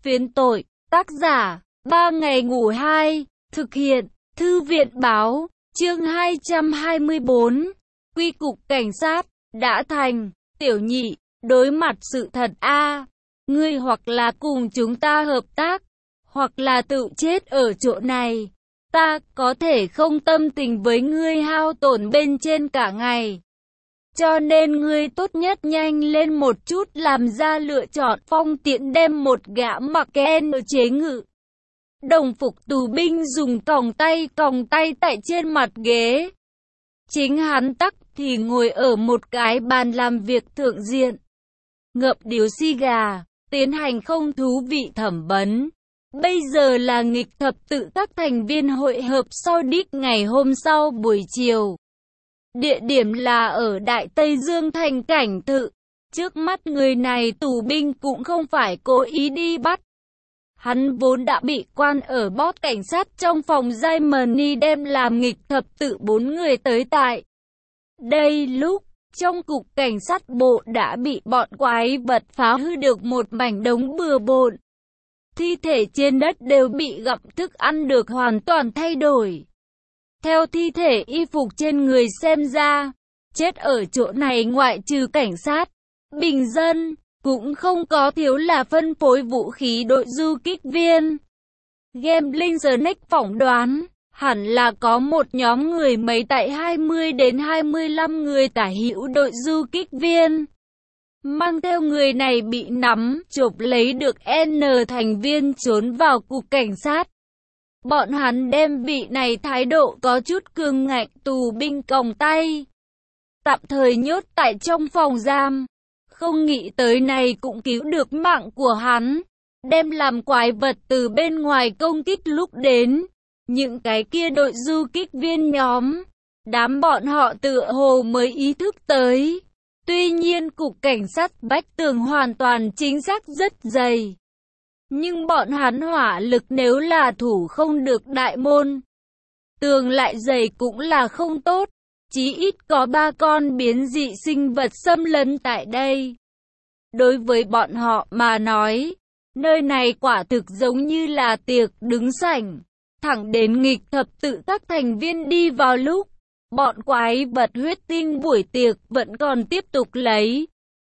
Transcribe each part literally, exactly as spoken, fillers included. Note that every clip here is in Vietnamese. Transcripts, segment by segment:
Phiến tội, tác giả, ba ngày ngủ hai, thực hiện, Thư viện báo, chương hai trăm hai mươi bốn, quy cục cảnh sát, đã thành, tiểu nhị, đối mặt sự thật a, ngươi hoặc là cùng chúng ta hợp tác, hoặc là tự chết ở chỗ này, ta có thể không tâm tình với ngươi hao tổn bên trên cả ngày. Cho nên ngươi tốt nhất nhanh lên một chút làm ra lựa chọn. Phong Tiễn đem một gã mặc ken ở chế ngự đồng phục tù binh dùng còng tay còng tay tại trên mặt ghế. Chính hắn tắc thì ngồi ở một cái bàn làm việc thượng diện, ngậm điếu xì gà, tiến hành không thú vị thẩm vấn. Bây giờ là nghịch thập tự các thành viên hội hợp sau đít ngày hôm sau buổi chiều. Địa điểm là ở Đại Tây Dương thành cảnh thự. Trước mắt người này tù binh cũng không phải cố ý đi bắt. Hắn vốn đã bị quan ở bót cảnh sát trong phòng Germany đem làm nghịch thập tự bốn người tới tại đây lúc trong cục cảnh sát bộ đã bị bọn quái vật phá hư được một mảnh đống bừa bộn. Thi thể trên đất đều bị gặm, thức ăn được hoàn toàn thay đổi. Theo thi thể y phục trên người xem ra, chết ở chỗ này ngoại trừ cảnh sát, bình dân, cũng không có thiếu là phân phối vũ khí đội du kích viên. Gambling Snake phỏng đoán, hẳn là có một nhóm người mấy tại hai mươi đến hai mươi lăm người tả hữu đội du kích viên. Mang theo người này bị nắm, chộp lấy được N thành viên trốn vào cục cảnh sát. Bọn hắn đem vị này thái độ có chút cương ngạnh tù binh còng tay, tạm thời nhốt tại trong phòng giam. Không nghĩ tới này cũng cứu được mạng của hắn, đem làm quái vật từ bên ngoài công kích lúc đến. Những cái kia đội du kích viên nhóm, đám bọn họ tựa hồ mới ý thức tới. Tuy nhiên cục cảnh sát Bách Tường hoàn toàn chính xác rất dày. Nhưng bọn hắn hỏa lực nếu là thủ không được đại môn, tường lại dày cũng là không tốt. Chí ít có ba con biến dị sinh vật xâm lấn tại đây. Đối với bọn họ mà nói, nơi này quả thực giống như là tiệc đứng sảnh. Thẳng đến nghịch thập tự các thành viên đi vào lúc, bọn quái vật huyết tinh buổi tiệc vẫn còn tiếp tục lấy.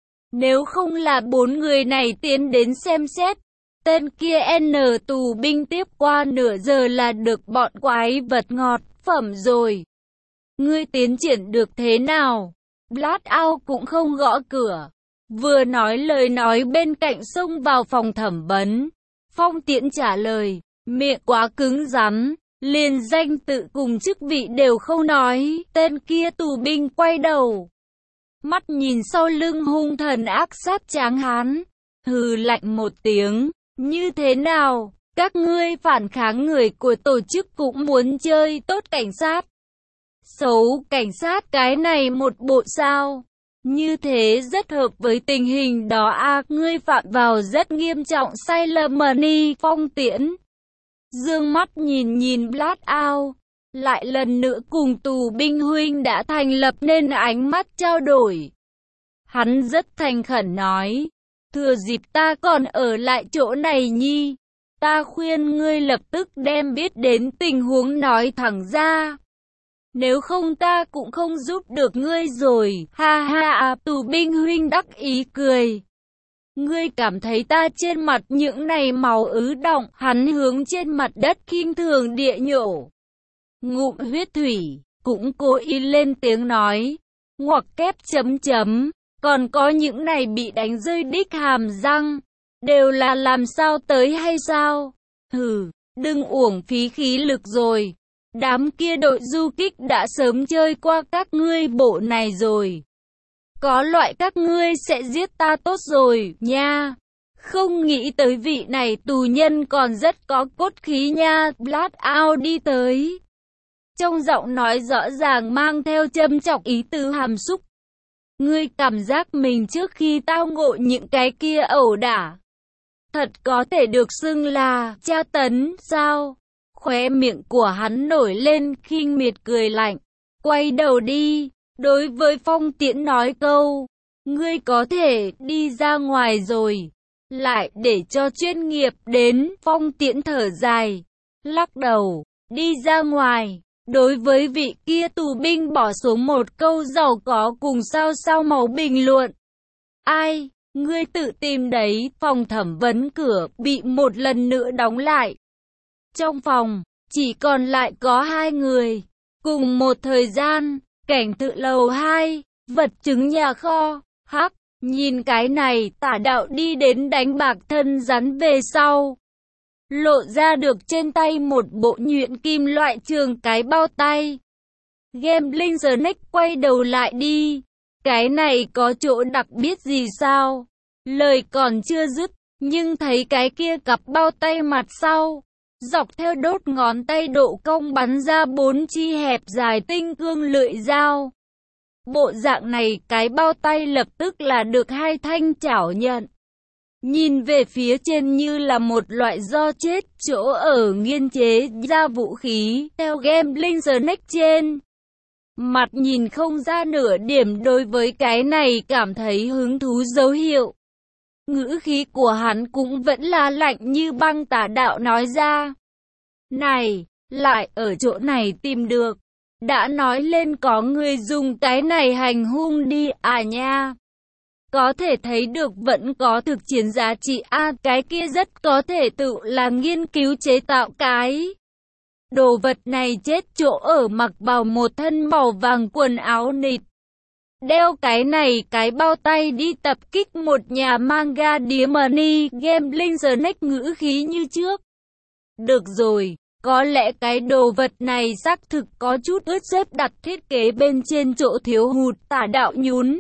Nếu không là bốn người này tiến đến xem xét, tên kia N tù binh tiếp qua nửa giờ là được bọn quái vật ngọt phẩm rồi. Ngươi tiến triển được thế nào? Blackout cũng không gõ cửa. Vừa nói lời nói bên cạnh xông vào phòng thẩm vấn. Phong Tiễn trả lời, miệng quá cứng rắn, liền danh tự cùng chức vị đều không nói. Tên kia tù binh quay đầu, mắt nhìn sau lưng hung thần ác sát tráng hán, hừ lạnh một tiếng. Như thế nào? Các ngươi phản kháng người của tổ chức cũng muốn chơi tốt cảnh sát? Xấu cảnh sát cái này một bộ sao? Như thế rất hợp với tình hình đó a, ngươi phạm vào rất nghiêm trọng sai lầm mani. Phong Tiễn dương mắt nhìn nhìn Blackout, lại lần nữa cùng tù binh huynh đã thành lập nên ánh mắt trao đổi. Hắn rất thành khẩn nói, thừa dịp ta còn ở lại chỗ này nhi, ta khuyên ngươi lập tức đem biết đến tình huống nói thẳng ra. Nếu không ta cũng không giúp được ngươi rồi. Ha ha à, tù binh huynh đắc ý cười. Ngươi cảm thấy ta trên mặt những này máu ứ đọng? Hắn hướng trên mặt đất khinh thường địa nhổ ngụm huyết thủy, cũng cố ý lên tiếng nói, ngoặc kép chấm chấm, còn có những này bị đánh rơi đích hàm răng, đều là làm sao tới hay sao? Hừ, đừng uổng phí khí lực rồi. Đám kia đội du kích đã sớm chơi qua các ngươi bộ này rồi. Có loại các ngươi sẽ giết ta tốt rồi, nha. Không nghĩ tới vị này tù nhân còn rất có cốt khí nha. Blackout đi tới, trong giọng nói rõ ràng mang theo châm chọc ý tứ hàm xúc. Ngươi cảm giác mình trước khi tao ngộ những cái kia ẩu đả, thật có thể được xưng là tra tấn sao? Khóe miệng của hắn nổi lên khinh miệt cười lạnh, quay đầu đi, đối với Phong Tiễn nói câu, ngươi có thể đi ra ngoài rồi. lại để cho chuyên nghiệp đến. Phong Tiễn thở dài, lắc đầu, đi ra ngoài. Đối với vị kia tù binh bỏ xuống một câu giàu có cùng sao sao màu bình luận. Ai, ngươi tự tìm đấy. Phòng thẩm vấn cửa bị một lần nữa đóng lại. Trong phòng, chỉ còn lại có hai người. Cùng một thời gian, cảnh tự lầu hai, vật chứng nhà kho, hắc, nhìn cái này, Tả Đạo đi đến đánh bạc thân rắn về sau. Lộ ra được trên tay một bộ nhuyễn kim loại trường cái bao tay. Gambling Snack quay đầu lại đi. Cái này có chỗ đặc biệt gì sao? Lời còn chưa dứt, nhưng thấy cái kia cặp bao tay mặt sau. Dọc theo đốt ngón tay độ cong bắn ra bốn chi hẹp dài tinh cương lưỡi dao. Bộ dạng này cái bao tay lập tức là được hai thanh chảo nhận. Nhìn về phía trên như là một loại do chết chỗ ở nghiên chế ra vũ khí. Theo Gambling Snack trên mặt nhìn không ra nửa điểm đối với cái này cảm thấy hứng thú dấu hiệu. Ngữ khí của hắn cũng vẫn là lạnh như băng. Tả Đạo nói ra. Này, lại ở chỗ này tìm được. Đã nói lên có người dùng cái này hành hung đi à nha. Có thể thấy được vẫn có thực chiến giá trị a à, cái kia rất có thể tự là nghiên cứu chế tạo cái. Đồ vật này chết chỗ ở mặc vào một thân màu vàng quần áo nịt. Đeo cái này cái bao tay đi tập kích một nhà manga Diamond. Gambling Snack ngữ khí như trước. Được rồi, có lẽ cái đồ vật này xác thực có chút ướt xếp đặt thiết kế bên trên chỗ thiếu hụt. Tả Đạo nhún.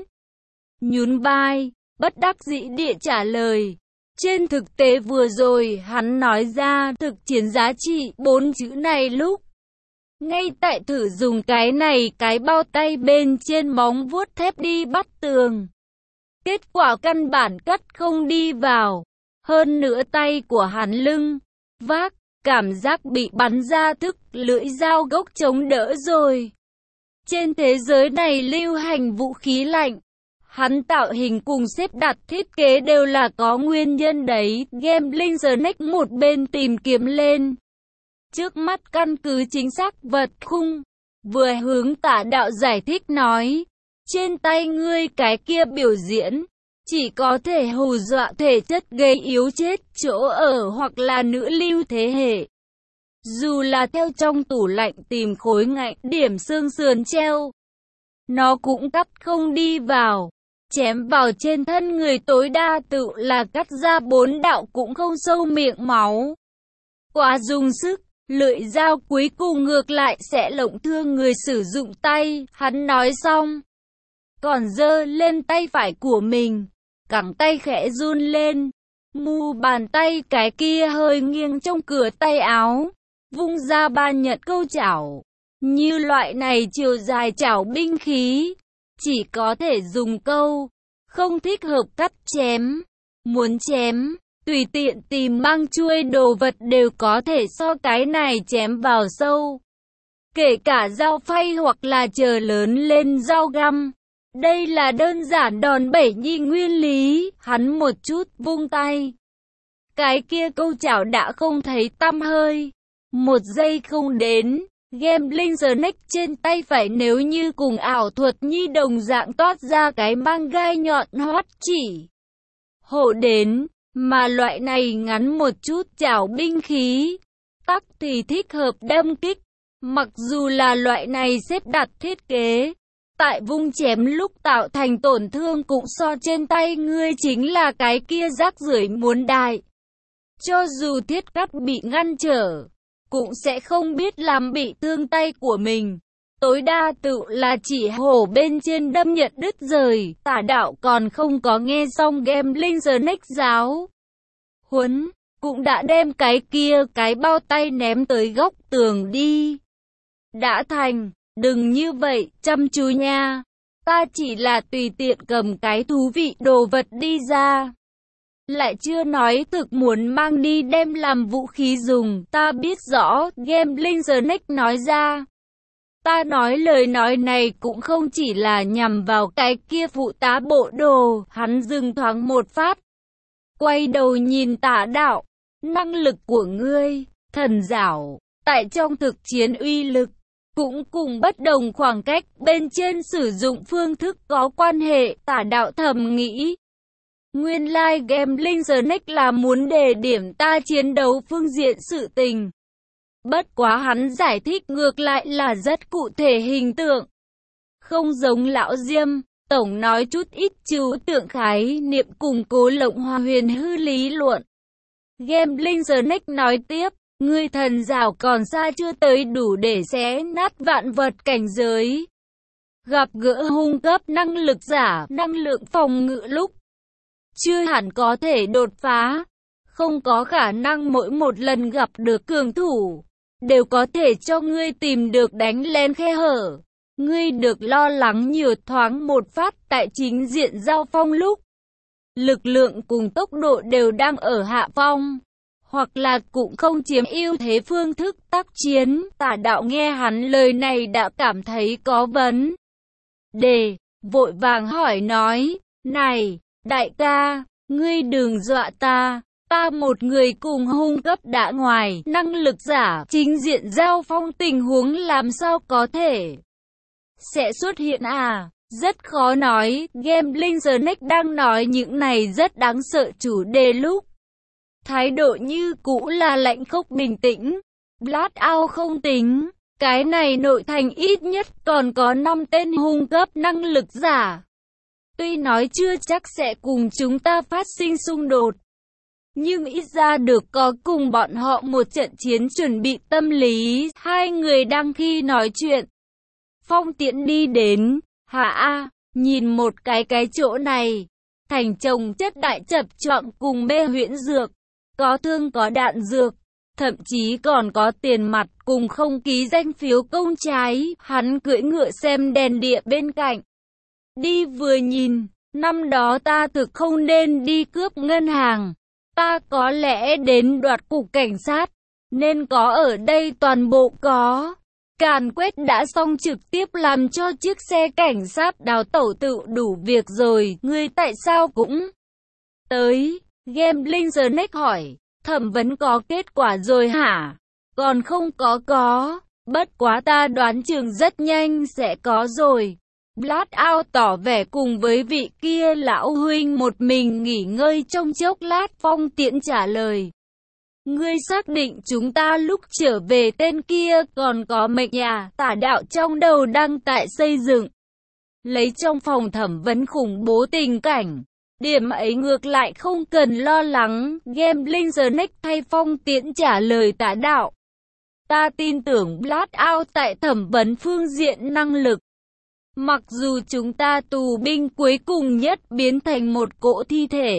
Nhún vai, bất đắc dĩ địa trả lời. Trên thực tế vừa rồi hắn nói ra thực chiến giá trị bốn chữ này lúc. Ngay tại thử dùng cái này cái bao tay bên trên móng vuốt thép đi bắt tường. Kết quả căn bản cắt không đi vào. Hơn nữa tay của hắn lưng, vác, cảm giác bị bắn ra thức lưỡi dao gốc chống đỡ rồi. Trên thế giới này lưu hành vũ khí lạnh. Hắn tạo hình cùng xếp đặt thiết kế đều là có nguyên nhân đấy. Gambling Snack một bên tìm kiếm lên. Trước mắt căn cứ chính xác vật khung. Vừa hướng Tả Đạo giải thích nói. Trên tay ngươi cái kia biểu diễn. Chỉ có thể hù dọa thể chất gây yếu chết chỗ ở hoặc là nữ lưu thế hệ. Dù là theo trong tủ lạnh tìm khối ngạnh điểm xương sườn treo. Nó cũng cắt không đi vào. Chém vào trên thân người tối đa tự là cắt ra bốn đạo cũng không sâu miệng máu. Quá dùng sức, lưỡi dao cuối cùng ngược lại sẽ lộng thương người sử dụng tay. Hắn nói xong, còn giơ lên tay phải của mình, cẳng tay khẽ run lên. Mu bàn tay cái kia hơi nghiêng trong cửa tay áo, vung ra ba nhật câu chảo. Như loại này chiều dài chảo binh khí, chỉ có thể dùng câu, không thích hợp cắt chém. Muốn chém, tùy tiện tìm mang chuôi đồ vật đều có thể so cái này chém vào sâu. Kể cả dao phay hoặc là chờ lớn lên dao găm. Đây là đơn giản đòn bẩy nhi nguyên lý. Hắn một chút vung tay. Cái kia câu chảo đã không thấy tăm hơi. Một giây không đến. Gambling Snack trên tay phải nếu như cùng ảo thuật nhi đồng dạng toát ra cái mang gai nhọn hoắt chỉ. Hộ đến, mà loại này ngắn một chút chảo binh khí. Tắc thì thích hợp đâm kích. Mặc dù là loại này xếp đặt thiết kế. Tại vung chém lúc tạo thành tổn thương cũng so trên tay ngươi chính là cái kia rác rưởi muốn đại. Cho dù thiết cắt bị ngăn trở, cũng sẽ không biết làm bị thương tay của mình. Tối đa tự là chỉ hổ bên trên đâm nhận đứt rời. Tả Đạo còn không có nghe xong Gambling Snack giáo huấn, cũng đã đem cái kia cái bao tay ném tới góc tường đi. Đã thành, đừng như vậy, chăm chú nha. Ta chỉ là tùy tiện cầm cái thú vị đồ vật đi ra. Lại chưa nói thực muốn mang đi đem làm vũ khí dùng. Ta biết rõ, Gambling Snack nói ra. Ta nói lời nói này cũng không chỉ là nhằm vào cái kia phụ tá bộ đồ. Hắn dừng thoáng một phát. quay đầu nhìn Tả Đạo. Năng lực của ngươi, thần giảo, tại trong thực chiến uy lực, cũng cùng bất đồng khoảng cách bên trên sử dụng phương thức có quan hệ. Tả Đạo thầm nghĩ. Nguyên lai like Gambling Snake là muốn đề điểm ta chiến đấu phương diện sự tình. Bất quá hắn giải thích ngược lại là rất cụ thể hình tượng. Không giống lão Diêm, tổng nói chút ít chú tượng khái niệm củng cố lộng hòa huyền hư lý luận. Gambling Snake nói tiếp, ngươi thần giảo còn xa chưa tới đủ để xé nát vạn vật cảnh giới. Gặp gỡ hung cấp năng lực giả, năng lượng phòng ngự lúc chưa hẳn có thể đột phá, không có khả năng mỗi một lần gặp được cường thủ đều có thể cho ngươi tìm được đánh lén khe hở. Ngươi được lo lắng nhiều thoáng một phát tại chính diện giao phong lúc lực lượng cùng tốc độ đều đang ở hạ phong, hoặc là cũng không chiếm ưu thế phương thức tác chiến. Tả Đạo nghe hắn lời này đã cảm thấy có vấn đề, vội vàng hỏi nói, này, đại ca, ngươi đừng dọa ta, ta một người cùng hung cấp đã ngoài năng lực giả, chính diện giao phong tình huống làm sao có thể sẽ xuất hiện à? Rất khó nói. Gambling Snake đang nói những này rất đáng sợ chủ đề lúc thái độ như cũ là lạnh khốc bình tĩnh. Blackout không tính, cái này nội thành ít nhất còn có năm tên hung cấp năng lực giả. Tuy nói chưa chắc sẽ cùng chúng ta phát sinh xung đột, nhưng ít ra được có cùng bọn họ một trận chiến chuẩn bị tâm lý. Hai người đang khi nói chuyện, Phong Tiễn đi đến. Hả a, nhìn một cái cái chỗ này, thành chồng chất đại chập choạng cùng mê huyễn dược, có thương có đạn dược, thậm chí còn có tiền mặt cùng không ký danh phiếu công trái. Hắn cưỡi ngựa xem đèn địa bên cạnh, đi vừa nhìn, năm đó ta thực không nên đi cướp ngân hàng, ta có lẽ đến đoạt cục cảnh sát, nên có ở đây toàn bộ có càn quét đã xong trực tiếp làm cho chiếc xe cảnh sát đào tẩu tự đủ việc rồi. Ngươi tại sao cũng tới? Gambling Snake hỏi. Thẩm vấn có kết quả rồi hả? Còn không có có, bất quá ta đoán chừng rất nhanh sẽ có rồi. Blackout tỏ vẻ cùng với vị kia lão huynh một mình nghỉ ngơi trong chốc lát. Phong Tiễn trả lời. Ngươi xác định chúng ta lúc trở về tên kia còn có mệnh à? Tả Đạo trong đầu đang tại xây dựng lấy trong phòng thẩm vấn khủng bố tình cảnh. Điểm ấy ngược lại không cần lo lắng. Gambling Snake thay Phong Tiễn trả lời Tả Đạo. Ta tin tưởng Blackout tại thẩm vấn phương diện năng lực. Mặc dù chúng ta tù binh cuối cùng nhất biến thành một cỗ thi thể,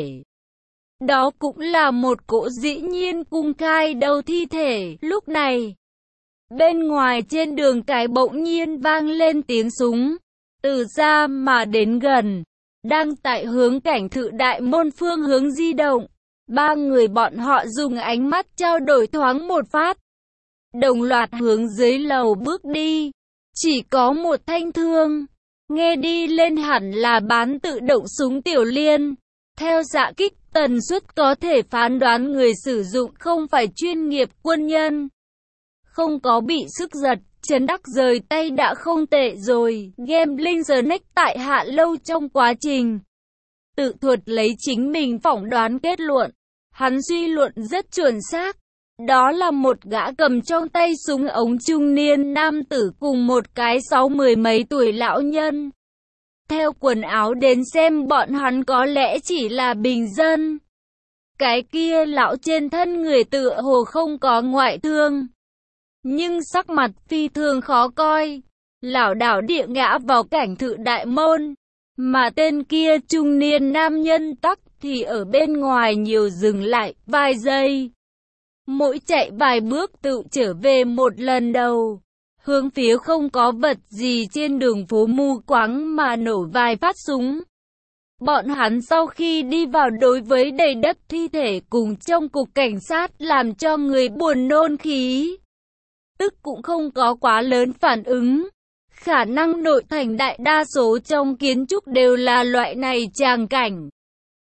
đó cũng là một cỗ dĩ nhiên cung khai đầu thi thể. Lúc này, bên ngoài trên đường cái bỗng nhiên vang lên tiếng súng, từ xa mà đến gần, đang tại hướng cảnh thự đại môn phương hướng di động. Ba người bọn họ dùng ánh mắt trao đổi thoáng một phát, đồng loạt hướng dưới lầu bước đi. Chỉ có một thanh thương, nghe đi lên hẳn là bán tự động súng tiểu liên. Theo xạ kích tần suất có thể phán đoán người sử dụng không phải chuyên nghiệp quân nhân. Không có bị sức giật, Trấn Đắc rời tay đã không tệ rồi. Gambling Snake tại Hạ Lâu trong quá trình tự thuật lấy chính mình phỏng đoán kết luận. Hắn suy luận rất chuẩn xác. Đó là một gã cầm trong tay súng ống trung niên nam tử cùng một cái sáu mười mấy tuổi lão nhân. Theo quần áo đến xem bọn hắn có lẽ chỉ là bình dân. Cái kia lão trên thân người tựa hồ không có ngoại thương, nhưng sắc mặt phi thường khó coi, lảo đảo địa ngã vào cảnh thự đại môn. Mà tên kia trung niên nam nhân tắc thì ở bên ngoài nhiều dừng lại vài giây, mỗi chạy vài bước tự trở về một lần đầu, hướng phía không có vật gì trên đường phố mù quáng mà nổ vài phát súng. Bọn hắn sau khi đi vào đối với đầy đất thi thể cùng trong cục cảnh sát làm cho người buồn nôn khí, tức cũng không có quá lớn phản ứng. Khả năng nội thành đại đa số trong kiến trúc đều là loại này tràng cảnh.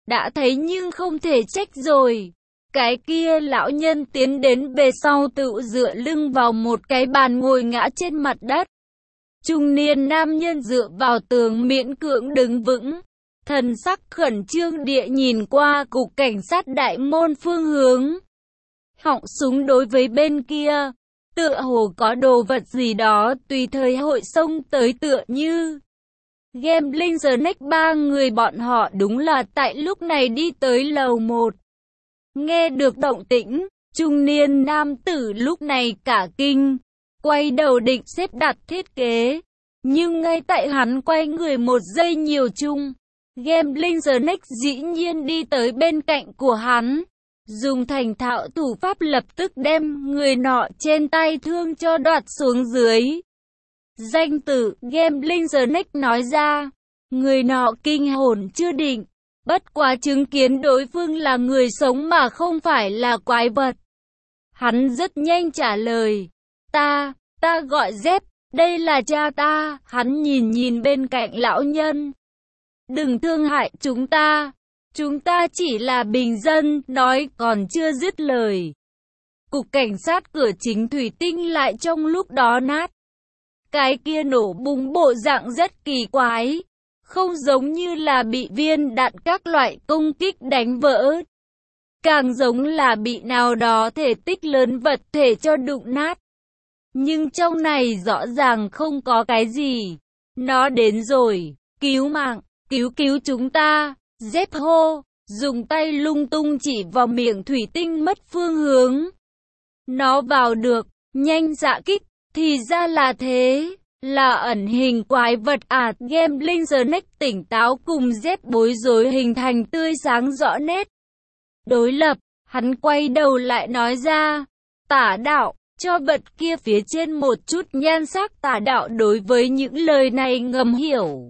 đã thấy nhưng không thể trách rồi. Cái kia lão nhân tiến đến về sau tự dựa lưng vào một cái bàn ngồi ngã trên mặt đất. Trung niên nam nhân dựa vào tường miễn cưỡng đứng vững, thần sắc khẩn trương địa nhìn qua cục cảnh sát đại môn phương hướng. Họng súng đối với bên kia, tựa hồ có đồ vật gì đó tùy thời hội xông tới tựa như. Gambling Snack ba người bọn họ đúng là tại lúc này đi tới lầu một. Nghe được động tĩnh, trung niên nam tử lúc này cả kinh, quay đầu định xếp đặt thiết kế. Nhưng ngay tại hắn quay người một giây nhiều chung, Gambling Snack dĩ nhiên đi tới bên cạnh của hắn, dùng thành thạo thủ pháp lập tức đem người nọ trên tay thương cho đoạt xuống dưới. Danh tử Gambling Snack nói ra, người nọ kinh hồn chưa định, bất quá chứng kiến đối phương là người sống mà không phải là quái vật. Hắn rất nhanh trả lời, ta, ta gọi Dép, đây là cha ta. Hắn nhìn nhìn bên cạnh lão nhân. Đừng thương hại chúng ta, chúng ta chỉ là bình dân, nói còn chưa dứt lời. Cục cảnh sát cửa chính thủy tinh lại trong lúc đó nát. Cái kia nổ bùng bộ dạng rất kỳ quái, không giống như là bị viên đạn các loại công kích đánh vỡ. Càng giống là bị nào đó thể tích lớn vật thể cho đụng nát. Nhưng trong này rõ ràng không có cái gì. Nó đến rồi, cứu mạng, cứu cứu chúng ta. Dép hô, dùng tay lung tung chỉ vào miệng thủy tinh mất phương hướng. Nó vào được, nhanh dạ kích, thì ra là thế, là ẩn hình quái vật à. Gambling Snack tỉnh táo cùng Dép bối rối hình thành tươi sáng rõ nét. Đối lập, hắn quay đầu lại nói ra, tả đạo, cho vật kia phía trên một chút nhan sắc. Tả đạo đối với những lời này ngầm hiểu.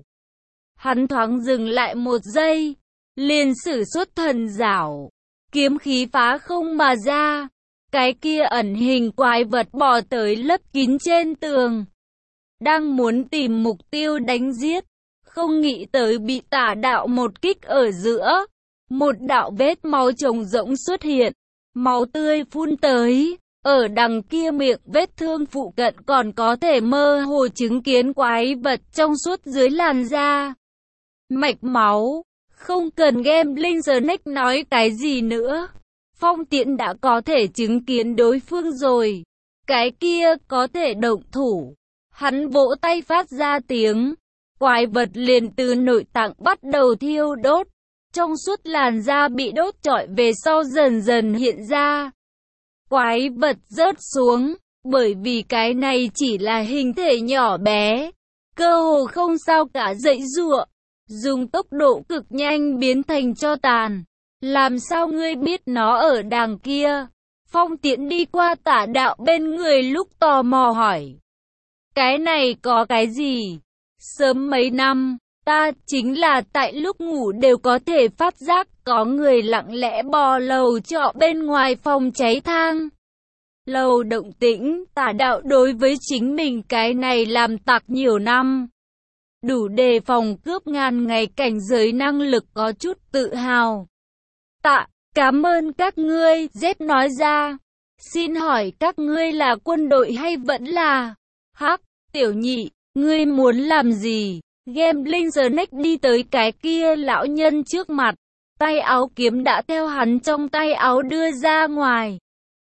Hắn thoáng dừng lại một giây, liền sử xuất thần giảo, kiếm khí phá không mà ra. Cái kia ẩn hình quái vật bò tới lấp kín trên tường, đang muốn tìm mục tiêu đánh giết, không nghĩ tới bị tả đạo một kích ở giữa. Một đạo vết máu trống rỗng xuất hiện, máu tươi phun tới. Ở đằng kia miệng vết thương phụ cận còn có thể mơ hồ chứng kiến quái vật trong suốt dưới làn da. Mạch máu, không cần Gambling Snack nói cái gì nữa. Phong Tiễn đã có thể chứng kiến đối phương rồi. Cái kia có thể động thủ. Hắn vỗ tay phát ra tiếng. Quái vật liền từ nội tạng bắt đầu thiêu đốt. Trong suốt làn da bị đốt trọi về sau dần dần hiện ra. Quái vật rớt xuống, bởi vì cái này chỉ là hình thể nhỏ bé, cơ hồ không sao cả dãy giụa, dùng tốc độ cực nhanh biến thành tro tàn. Làm sao ngươi biết nó ở đằng kia? Phong Tiễn đi qua tả đạo bên người lúc tò mò hỏi. Cái này có cái gì? Sớm mấy năm, ta chính là tại lúc ngủ đều có thể phát giác có người lặng lẽ bò lầu trọ bên ngoài phòng cháy thang. Lầu động tĩnh, tả đạo đối với chính mình cái này làm tặc nhiều năm, đủ đề phòng cướp ngàn ngày cảnh giới năng lực có chút tự hào. Tạ, cảm ơn các ngươi, Dép nói ra. Xin hỏi các ngươi là quân đội hay vẫn là... Hắc, tiểu nhị, ngươi muốn làm gì? Gambling Snack đi tới cái kia lão nhân trước mặt, tay áo kiếm đã theo hắn trong tay áo đưa ra ngoài.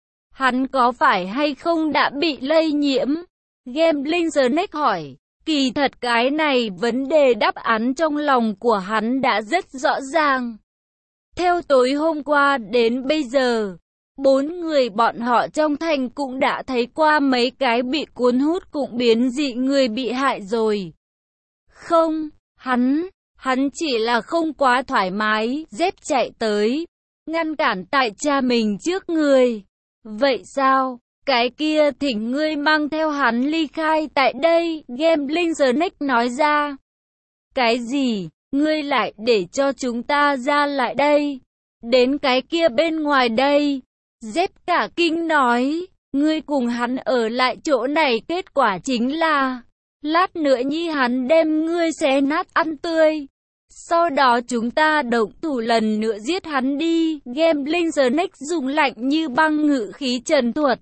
Hắn có phải hay không đã bị lây nhiễm? Gambling Snack hỏi. Kỳ thật cái này vấn đề đáp án trong lòng của hắn đã rất rõ ràng. Theo tối hôm qua đến bây giờ, bốn người bọn họ trong thành cũng đã thấy qua mấy cái bị cuốn hút cũng biến dị người bị hại rồi. Không, hắn, hắn chỉ là không quá thoải mái. Dép chạy tới, ngăn cản tại cha mình trước người. Vậy sao? Cái kia thỉnh ngươi mang theo hắn ly khai tại đây, Gambling Snack nói ra. Cái gì? Ngươi lại để cho chúng ta ra lại đây? Đến cái kia bên ngoài đây. Dép cả kinh nói, ngươi cùng hắn ở lại chỗ này kết quả chính là, lát nữa nhi hắn đem ngươi xé nát ăn tươi. Sau đó chúng ta động thủ lần nữa giết hắn đi. Gambling Snake dùng lạnh như băng ngữ khí trần thuật.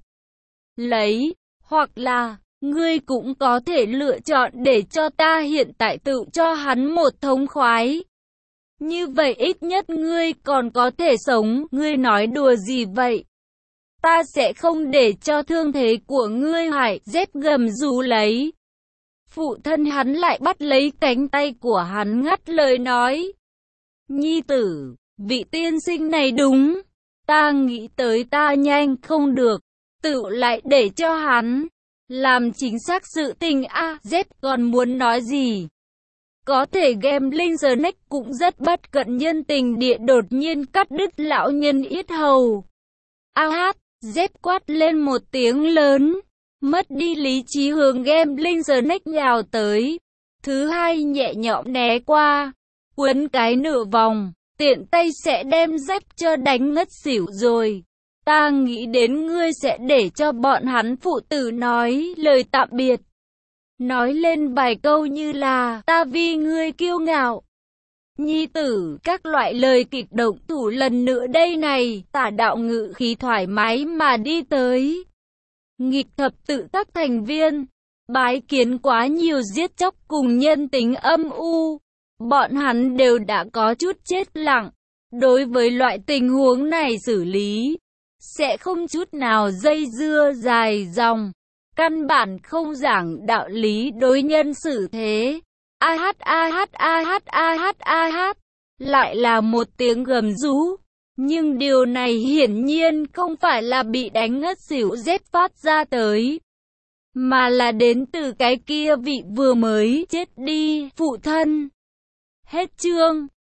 Lấy, hoặc là, ngươi cũng có thể lựa chọn để cho ta hiện tại tự cho hắn một thống khoái. Như vậy ít nhất ngươi còn có thể sống. Ngươi nói đùa gì vậy? Ta sẽ không để cho thương thế của ngươi hại. Z gầm rú lấy. Phụ thân hắn lại bắt lấy cánh tay của hắn ngắt lời nói. Nhi tử, vị tiên sinh này đúng. Ta nghĩ tới ta nhanh không được. Tự lại để cho hắn làm chính xác sự tình. A Z còn muốn nói gì? Có thể Gambling Snake cũng rất bất cận nhân tình địa đột nhiên cắt đứt lão nhân yết hầu. A hát, Z quát lên một tiếng lớn. Mất đi lý trí hướng Gambling Snake nhào tới. Thứ hai nhẹ nhõm né qua. Quấn cái nửa vòng. Tiện tay sẽ đem Z cho đánh ngất xỉu rồi. Ta nghĩ đến ngươi sẽ để cho bọn hắn phụ tử nói lời tạm biệt. Nói lên vài câu như là ta vì ngươi kiêu ngạo. Nhi tử, các loại lời kịch động thủ lần nữa đây này. Tả đạo ngự khí thoải mái mà đi tới. Nghịch thập tự các thành viên. Bái kiến quá nhiều giết chóc cùng nhân tính âm u. Bọn hắn đều đã có chút chết lặng. Đối với loại tình huống này xử lý sẽ không chút nào dây dưa dài dòng. Căn bản không giảng đạo lý đối nhân xử thế. A hát a hát a hát a hát a hát. Lại là một tiếng gầm rú. Nhưng điều này hiển nhiên không phải là bị đánh ngất xỉu Z phát ra tới. Mà là đến từ cái kia vị vừa mới chết đi, phụ thân. Hết chương.